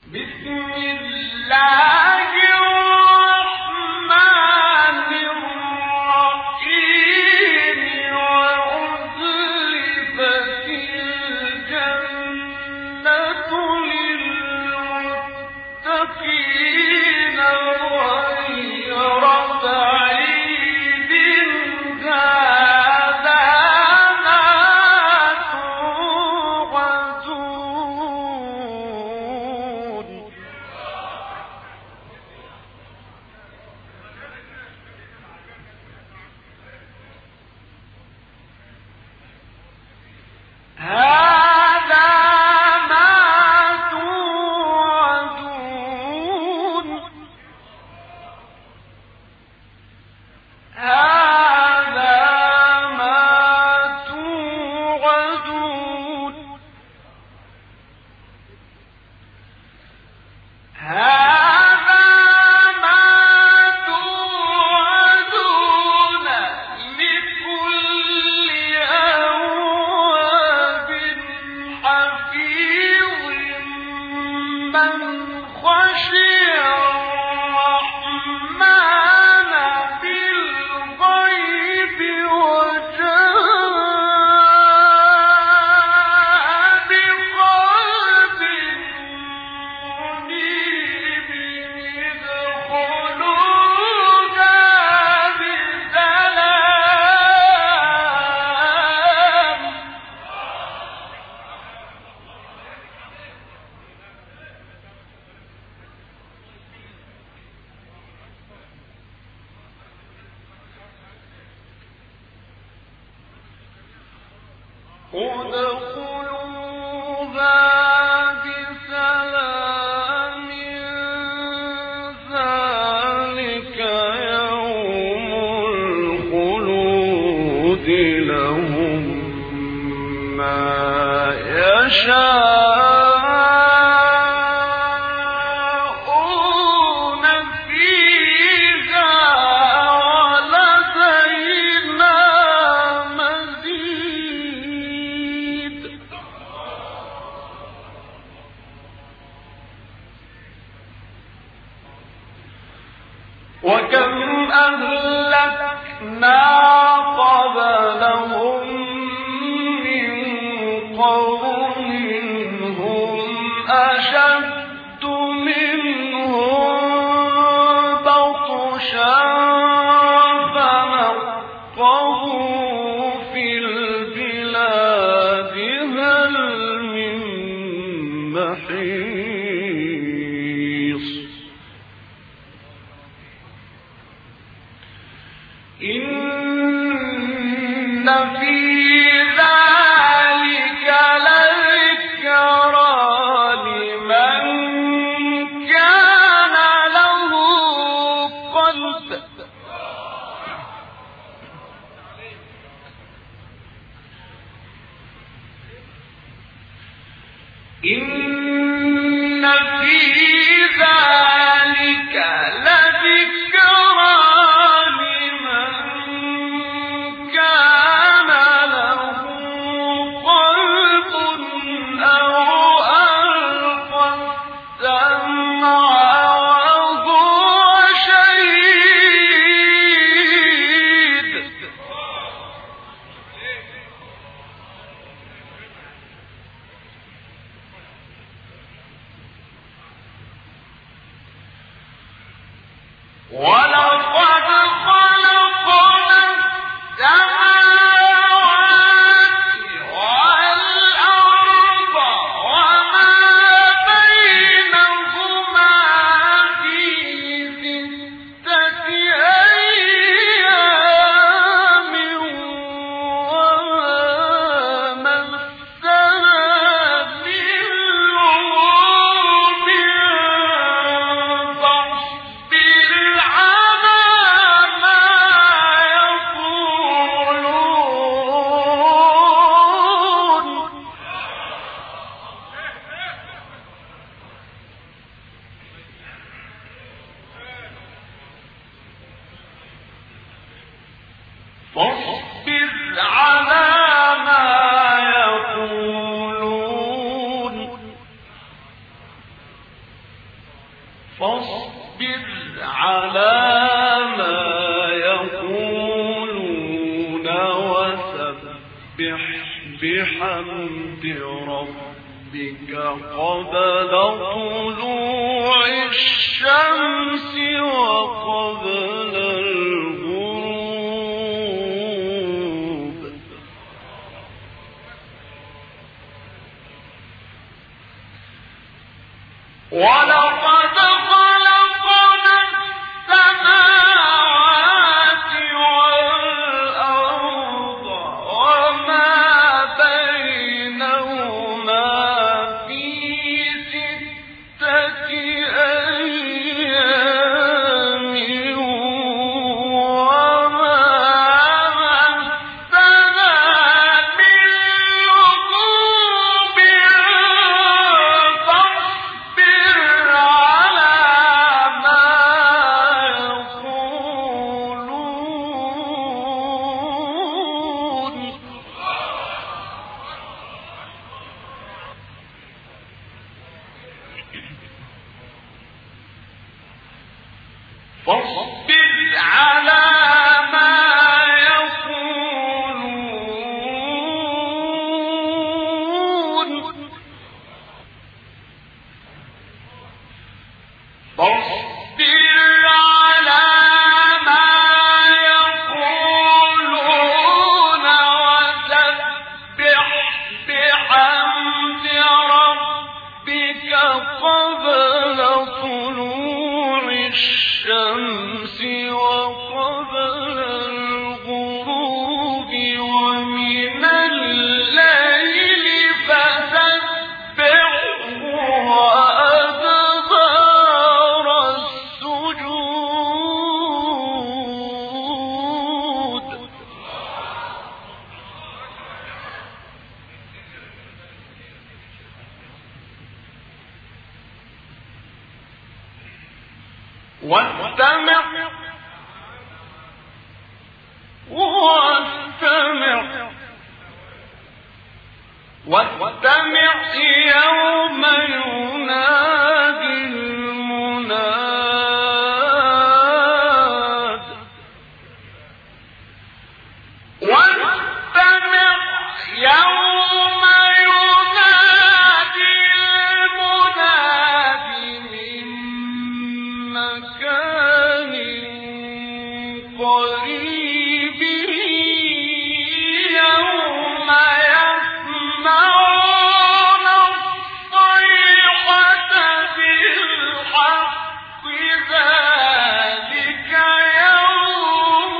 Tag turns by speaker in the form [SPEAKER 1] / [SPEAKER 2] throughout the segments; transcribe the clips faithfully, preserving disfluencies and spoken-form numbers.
[SPEAKER 1] وكم أهلكنا قبلهم من قرن هم أشد منهم بطشا فنقبوا في البلاد هل من محيص إن في ذلك لذكرى لمن كان له قلب إن في ذلك لذكرى ولقد خلقنا السماوات والأرض وما بينهما في ستة أيام وما مسنا من لغوب فاصبر على ما يقولون فاصبر على ما يقولون فاصبر على ما يقولون وسبح بحمد ربك قبل طلوع الشمس وقبل الغروب ولقد خلقنا السماوات والأرض وما بينهما في ستة أيام وما مسنا من لغوب فاصبر على ما يقولون فاصبر على ما يقولون فاصبر على ما يقولون وسبح بحمد ربك قبل طلوع الشمس وقبل الغروب ومن الليل فسبحه وأدبار السجود واستمع واستمع واستمع يوم ينادي المناد واستمع يوم ينادي المناد من مكان قريب يوم يسمعون الصيحة بالحق ذلك يوم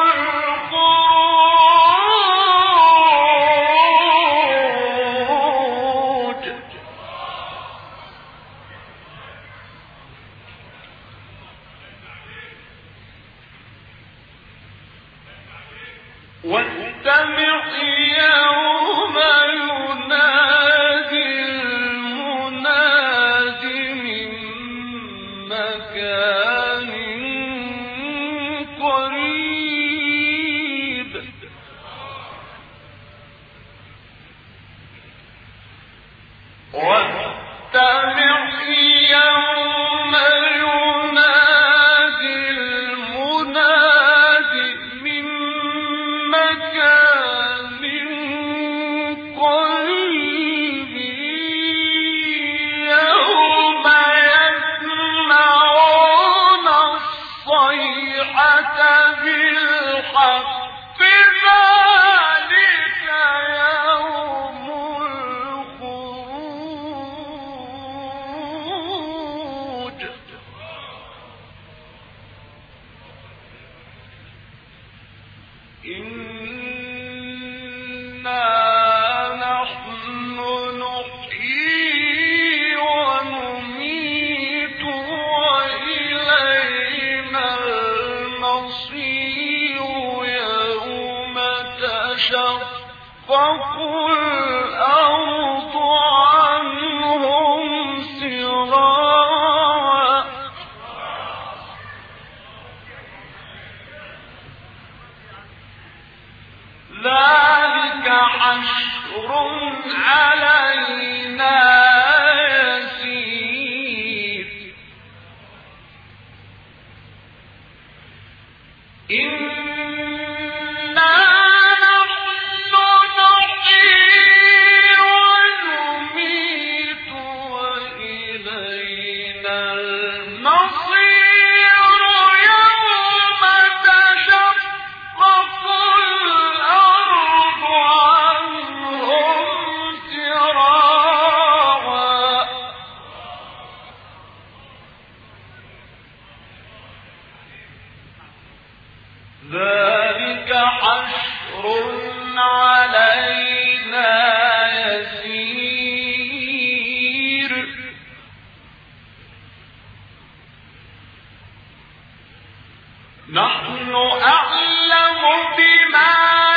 [SPEAKER 1] الخروج واستمع يوم ينادي المناد من مكان قريب واستمع يوم ينادي المناد من مكان قريب يوم يسمعون الصيحة بالحق ذلك يوم الخروج إنا نحن نحيي ونميت وإلينا المصير يوم تشقق الأرض عنهم سراعا ذلك حشر علينا يسير ذلك حشر علينا يسير نحن أعلم بما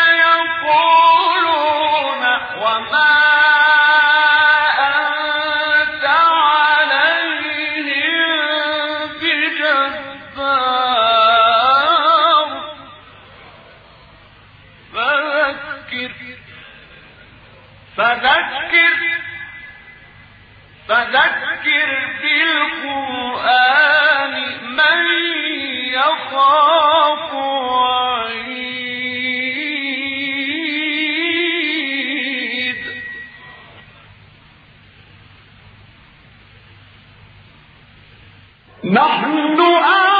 [SPEAKER 1] يقولون وما أنت عليهم بجبار فذكر فذكر فذكر بالقرآن من يخاف وعيد نحن